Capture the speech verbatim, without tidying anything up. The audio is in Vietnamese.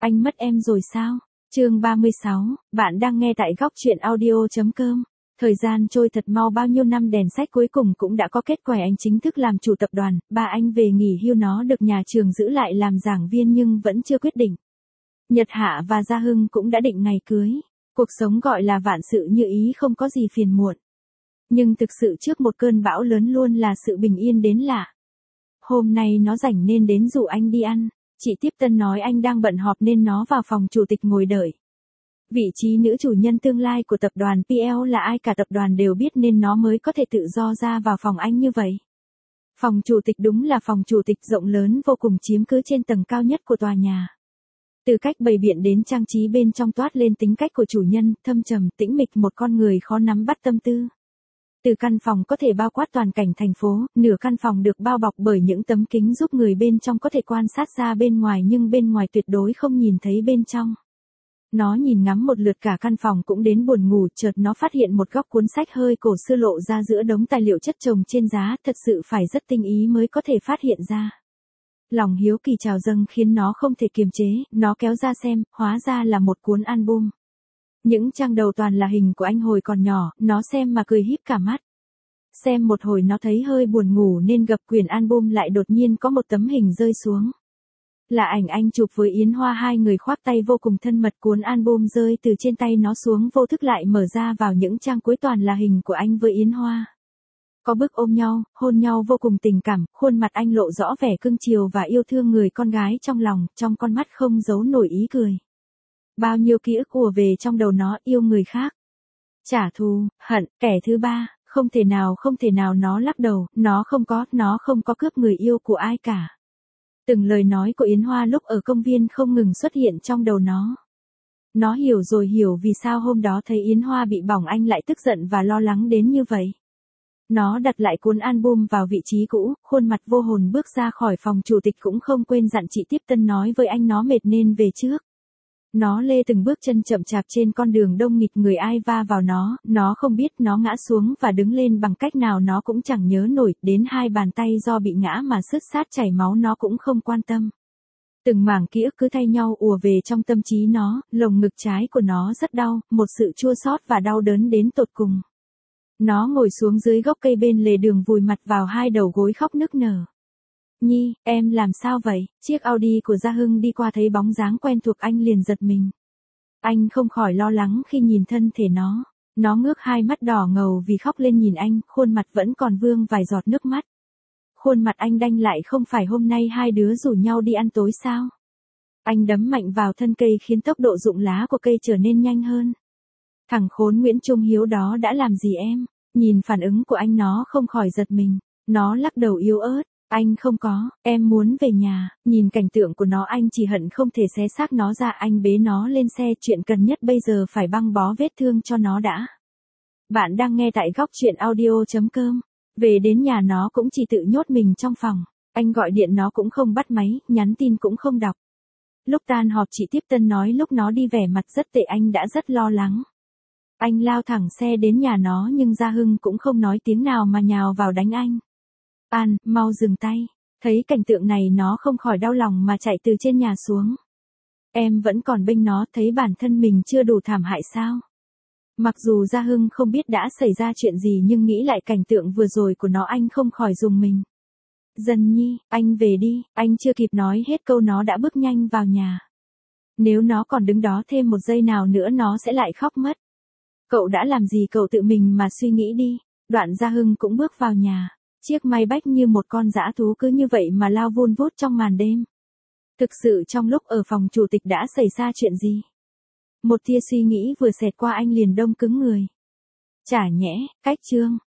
Anh mất em rồi sao? Chương ba mươi sáu, bạn đang nghe tại góc truyện audio chấm com. Thời gian trôi thật mau, bao nhiêu năm đèn sách cuối cùng cũng đã có kết quả, anh chính thức làm chủ tập đoàn, ba anh về nghỉ hưu, nó được nhà trường giữ lại làm giảng viên nhưng vẫn chưa quyết định. Nhật Hạ và Gia Hưng cũng đã định ngày cưới. Cuộc sống gọi là vạn sự như ý, không có gì phiền muộn. Nhưng thực sự trước một cơn bão lớn luôn là sự bình yên đến lạ. Hôm nay nó rảnh nên đến rủ anh đi ăn. Chị Tiếp Tân nói anh đang bận họp nên nó vào phòng chủ tịch ngồi đợi. Vị trí nữ chủ nhân tương lai của tập đoàn pê lờ là ai cả tập đoàn đều biết nên nó mới có thể tự do ra vào phòng anh như vậy. Phòng chủ tịch đúng là phòng chủ tịch rộng lớn vô cùng, chiếm cứ trên tầng cao nhất của tòa nhà. Từ cách bày biện đến trang trí bên trong toát lên tính cách của chủ nhân, thâm trầm, tĩnh mịch, một con người khó nắm bắt tâm tư. Từ căn phòng có thể bao quát toàn cảnh thành phố, nửa căn phòng được bao bọc bởi những tấm kính giúp người bên trong có thể quan sát ra bên ngoài, nhưng bên ngoài tuyệt đối không nhìn thấy bên trong. Nó nhìn ngắm một lượt cả căn phòng cũng đến buồn ngủ, chợt nó phát hiện một góc cuốn sách hơi cổ xưa lộ ra giữa đống tài liệu chất chồng trên giá, thật sự phải rất tinh ý mới có thể phát hiện ra. Lòng hiếu kỳ trào dâng khiến nó không thể kiềm chế, nó kéo ra xem, hóa ra là một cuốn album. Những trang đầu toàn là hình của anh hồi còn nhỏ, nó xem mà cười híp cả mắt. Xem một hồi nó thấy hơi buồn ngủ nên gập quyển album lại, đột nhiên có một tấm hình rơi xuống. Là ảnh anh chụp với Yến Hoa, hai người khoác tay vô cùng thân mật. Cuốn album rơi từ trên tay nó xuống, vô thức lại mở ra, vào những trang cuối toàn là hình của anh với Yến Hoa. Có bức ôm nhau, hôn nhau vô cùng tình cảm, khuôn mặt anh lộ rõ vẻ cưng chiều và yêu thương người con gái trong lòng, trong con mắt không giấu nổi ý cười. Bao nhiêu ký ức ùa về trong đầu nó, yêu người khác, trả thù, hận, kẻ thứ ba, không thể nào, không thể nào, nó lắc đầu, nó không có, nó không có cướp người yêu của ai cả. Từng lời nói của Yến Hoa lúc ở công viên không ngừng xuất hiện trong đầu nó. Nó hiểu rồi, hiểu vì sao hôm đó thấy Yến Hoa bị bỏng anh lại tức giận và lo lắng đến như vậy. Nó đặt lại cuốn album vào vị trí cũ, khuôn mặt vô hồn bước ra khỏi phòng chủ tịch, cũng không quên dặn chị Tiếp Tân nói với anh nó mệt nên về trước. Nó lê từng bước chân chậm chạp trên con đường đông nghịt người, ai va vào nó, nó không biết, nó ngã xuống và đứng lên bằng cách nào nó cũng chẳng nhớ nổi, đến hai bàn tay do bị ngã mà sứt sát chảy máu nó cũng không quan tâm. Từng mảng ký ức cứ thay nhau ùa về trong tâm trí nó, lồng ngực trái của nó rất đau, một sự chua xót và đau đớn đến tột cùng. Nó ngồi xuống dưới gốc cây bên lề đường, vùi mặt vào hai đầu gối khóc nức nở. Nhi, em làm sao vậy? Chiếc Audi của Gia Hưng đi qua thấy bóng dáng quen thuộc, anh liền giật mình. Anh không khỏi lo lắng khi nhìn thân thể nó. Nó ngước hai mắt đỏ ngầu vì khóc lên nhìn anh, khuôn mặt vẫn còn vương vài giọt nước mắt. Khuôn mặt anh đanh lại, không phải hôm nay hai đứa rủ nhau đi ăn tối sao? Anh đấm mạnh vào thân cây khiến tốc độ rụng lá của cây trở nên nhanh hơn. Thằng khốn Nguyễn Trung Hiếu đó đã làm gì em? Nhìn phản ứng của anh nó không khỏi giật mình. Nó lắc đầu yếu ớt. Anh không có, em muốn về nhà. Nhìn cảnh tượng của nó anh chỉ hận không thể xé xác nó ra. Anh bế nó lên xe, chuyện cần nhất bây giờ phải băng bó vết thương cho nó đã. Bạn đang nghe tại góc truyện audio chấm com. Về đến nhà nó cũng chỉ tự nhốt mình trong phòng. Anh gọi điện nó cũng không bắt máy, nhắn tin cũng không đọc. Lúc tan họp chị Tiếp Tân nói lúc nó đi vẻ mặt rất tệ, anh đã rất lo lắng. Anh lao thẳng xe đến nhà nó nhưng Gia Hưng cũng không nói tiếng nào mà nhào vào đánh anh. An, mau dừng tay. Thấy cảnh tượng này nó không khỏi đau lòng mà chạy từ trên nhà xuống. Em vẫn còn bênh nó, thấy bản thân mình chưa đủ thảm hại sao? Mặc dù Gia Hưng không biết đã xảy ra chuyện gì nhưng nghĩ lại cảnh tượng vừa rồi của nó anh không khỏi rùng mình. Dần Nhi, anh về đi. Anh chưa kịp nói hết câu nó đã bước nhanh vào nhà. Nếu nó còn đứng đó thêm một giây nào nữa nó sẽ lại khóc mất. Cậu đã làm gì, cậu tự mình mà suy nghĩ đi. Đoạn Gia Hưng cũng bước vào nhà. Chiếc Maybach như một con dã thú cứ như vậy mà lao vun vút trong màn đêm. Thực sự trong lúc ở phòng chủ tịch đã xảy ra chuyện gì? Một tia suy nghĩ vừa xẹt qua anh liền đông cứng người. Chả nhẽ, cách Trương,